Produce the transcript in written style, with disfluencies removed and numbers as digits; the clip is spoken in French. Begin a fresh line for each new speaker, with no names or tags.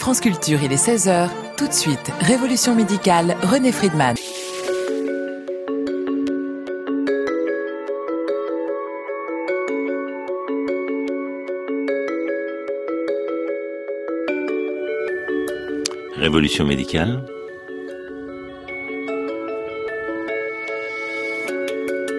France Culture, il est 16h. Tout de suite, Révolution médicale, René Friedman.
Révolution médicale,